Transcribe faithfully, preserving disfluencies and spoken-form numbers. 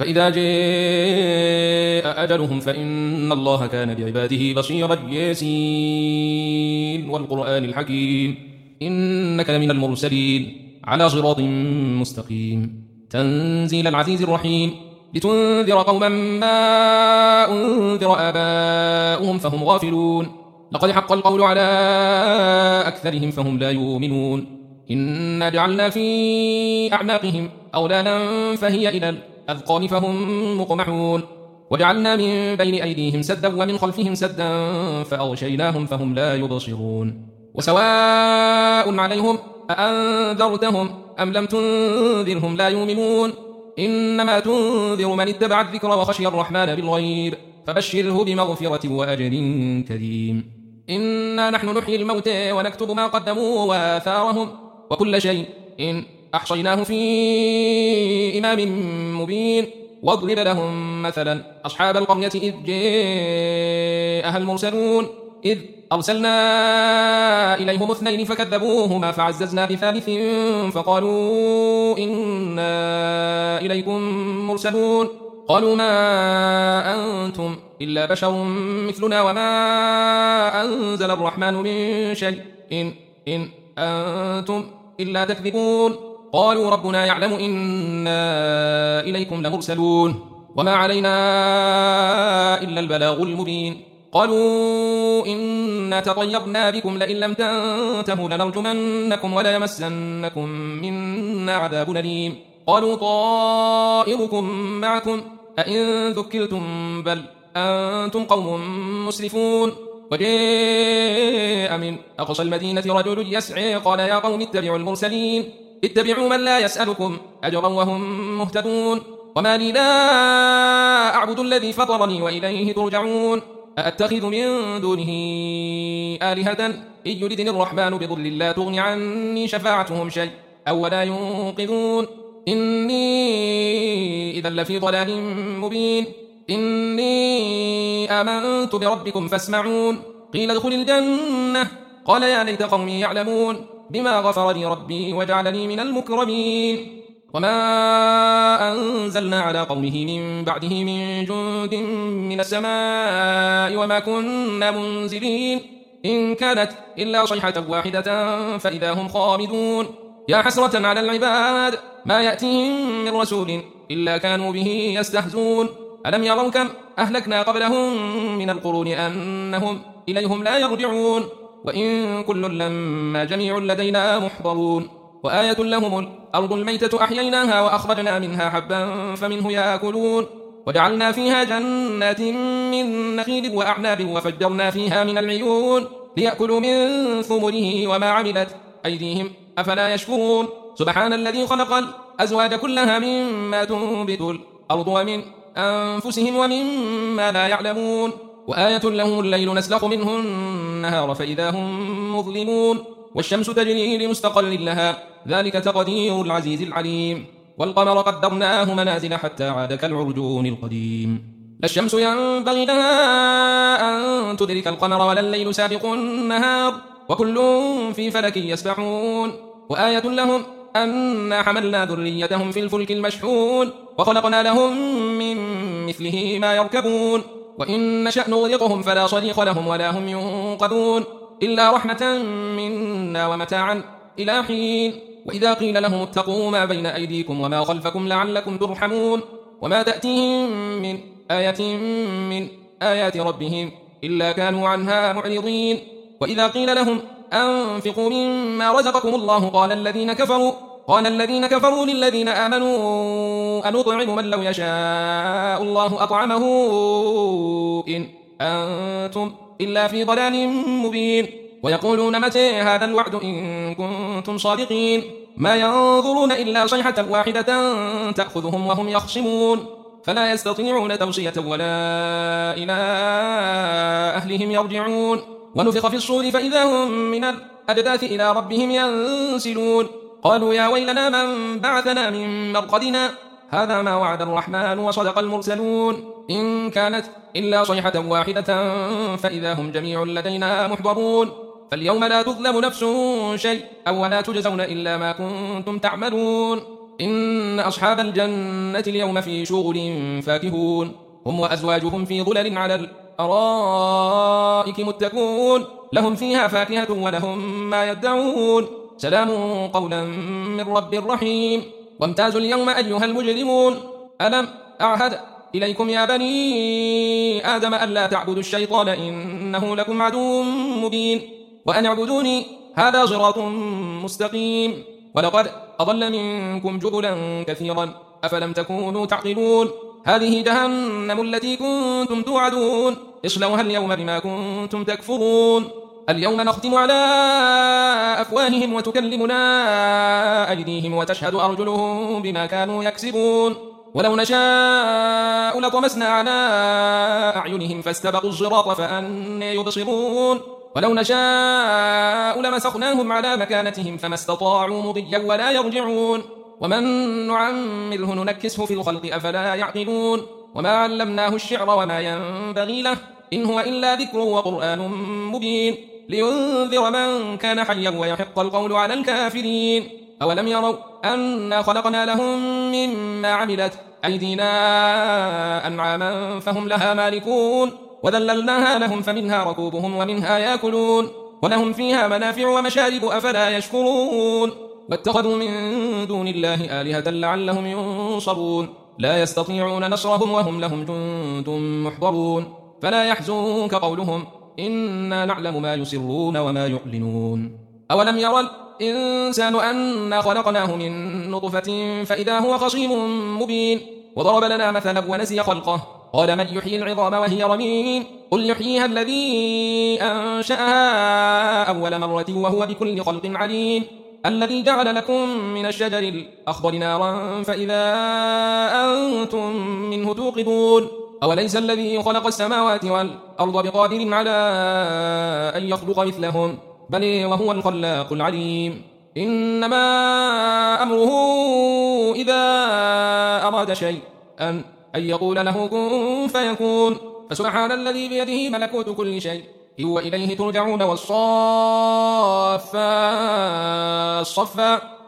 فإذا جاء أجلهم فإن الله كان بعباده بصيرا. ياسين والقرآن الحكيم إنك لمن المرسلين على صراط مستقيم تنزيل العزيز الرحيم لتنذر قوما ما أنذر آباؤهم فهم غافلون لقد حق القول على أكثرهم فهم لا يؤمنون إنا جعلنا في أعناقهم أغلالا فهي إلى الأذقان فهم مقمحون وجعلنا من بين أيديهم سدا ومن خلفهم سدا فأغشيناهم فهم لا يبصرون وسواء عليهم أأنذرتهم أم لم تنذرهم لا يؤمنون إنما تنذر من اتبع الذكر وخشي الرحمن بالغيب فبشره بمغفرة وأجر كريم. إنا نحن نحيي الموتى ونكتب ما قدموا وآثارهم وكل شيء إن أحصيناه في إمام مبين. واضرب لهم مثلا أصحاب القرية إذ جاءها المرسلون إذ أرسلنا إليهم اثنين فكذبوهما فعززنا بثالث فقالوا إنا إليكم مرسلون قالوا ما أنتم إلا بشر مثلنا وما أنزل الرحمن من شيء إن, إن أنتم إلا تكذبون قالوا ربنا يعلم إنا إليكم لمرسلون وما علينا إلا البلاغ المبين. قالوا إنا تطيرنا بكم لئن لم تنتهوا لنرجمنكم ولا يمسنكم منا عذاب أليم. قالوا طائركم معكم أئن ذكرتم بل أنتم قوم مسرفون. وجاء من أقصى المدينة رجل يسعى قال يا قوم اتبعوا المرسلين اتبعوا من لا يسألكم أجرا وهم مهتدون وما لي لا أعبد الذي فطرني وإليه ترجعون أأتخذ من دونه آلهة إن يردني الرحمن بضر لا تغني عني شفاعتهم شيء أو ولا ينقذون إني إذا لفي ضلال مبين. إني آمنت بربكم فاسمعون قيل ادخل الجنة قال يا ليت قومي يعلمون بما غفر لي ربي وجعلني من المكرمين. وما أنزلنا على قومه من بعده من جند من السماء وما كنا منزلين إن كانت إلا صيحة واحدة فإذا هم خامدون. يا حسرة على العباد ما يأتيهم من رسول إلا كانوا به يستهزون. ألم يروا كم أهلكنا قبلهم من القرون أنهم إليهم لا يرجعون وإن كل لما جميع لدينا محضرون. وآية لهم الأرض الميتة أحييناها وأخرجنا منها حبا فمنه يأكلون وجعلنا فيها جنات من نخيل وأعناب وفجرنا فيها من العيون ليأكلوا من ثمره وما عملت أيديهم أفلا يشكرون. سبحان الذي خلق الأزواج كلها مما تنبت الأرض ومن أنفسهم ومما لا يعلمون. وآية لهم الليل نسلخ منه النهار فإذا هم مظلمون والشمس تجري لمستقر لها ذلك تقدير العزيز العليم. والقمر قدرناه منازل حتى عاد كالعرجون القديم. لا الشمس ينبغي لها أن تدرك القمر ولا الليل سابق النهار وكل في فلك يسبحون. وآية لهم أنا حملنا ذريتهم في الفلك المشحون وخلقنا لهم من مثله ما يركبون وإن نشأ نغرقهم فلا صريخ لهم ولا هم ينقذون إلا رحمة منا ومتاعا إلى حين. وإذا قيل لهم اتقوا ما بين أيديكم وما خلفكم لعلكم ترحمون وما تأتيهم من آية من آيات ربهم إلا كانوا عنها معرضين. وإذا قيل لهم أنفقوا مما رزقكم الله قال الذين كفروا قال الذين كفروا للذين آمنوا أنطعم من لو يشاء الله أطعمه إن أنتم إلا في ضلال مبين. ويقولون متى هذا الوعد إن كنتم صادقين ما ينظرون إلا صيحة واحدة تأخذهم وهم يخصمون فلا يستطيعون توصية ولا إلى أهلهم يرجعون. ونفخ في الصور فإذا هم من الأجداث إلى ربهم ينسلون قالوا يا ويلنا من بعثنا من مرقدنا هذا ما وعد الرحمن وصدق المرسلون إن كانت إلا صيحة واحدة فإذا هم جميع لدينا محضرون. فاليوم لا تظلم نفس شيء أو ولا تجزون إلا ما كنتم تعملون إن أصحاب الجنة اليوم في شغل فاكهون هم وأزواجهم في ظلل على الأرائك متكئون لهم فيها فاكهة ولهم ما يدعون سلام قولا من رب رحيم وامتازوا اليوم أيها المجرمون ألم أعهد إليكم يا بني آدم ألا تعبدوا الشيطان إنه لكم عدو مبين وأن اعبدوني هذا صراط مستقيم ولقد أضل منكم جبلا كثيرا أفلم تكونوا تعقلون هذه جهنم التي كنتم توعدون اصلوها اليوم بما كنتم تكفرون اليوم نختم على أفواههم وتكلمنا أيديهم وتشهد أرجلهم بما كانوا يكسبون ولو نشاء لطمسنا على أعينهم فاستبقوا الصراط فأنى يبصرون ولو نشاء لمسخناهم على مكانتهم فما استطاعوا مضيا ولا يرجعون ومن نعمره ننكسه في الخلق أفلا يعقلون وما علمناه الشعر وما ينبغي له إن هو إلا ذكر وقرآن مبين لينذر من كان حيا ويحق القول على الكافرين أولم يروا أنا خلقنا لهم مما عملت أيدينا أنعاما فهم لها مالكون وذللناها لهم فمنها ركوبهم ومنها يأكلون ولهم فيها منافع ومشارب أفلا يشكرون واتخذوا من دون الله آلهة لعلهم ينصرون لا يستطيعون نصرهم وهم لهم جند محضرون فلا يحزنك قولهم إنا نعلم ما يسرون وما يعلنون أولم يرى الإنسان أنا خلقناه من نطفة فإذا هو خصيم مبين وضرب لنا مثلا ونسي خلقه قال من يحيي العظام وهي رميم قل يحييها الذي أنشأها أول مرة وهو بكل خلق عليم الذي جعل لكم من الشجر الأخضر نارا فإذا أنتم منه توقدون أوليس الذي خلق السماوات والأرض بقادر على أن يخلق مثلهم بل وهو الخلاق العليم إنما أمره إذا أراد شيء أن أن يقول له كن فيكون فسبحان الذي بيده ملكوت كل شيء وإليه ترجعون والصافات صفا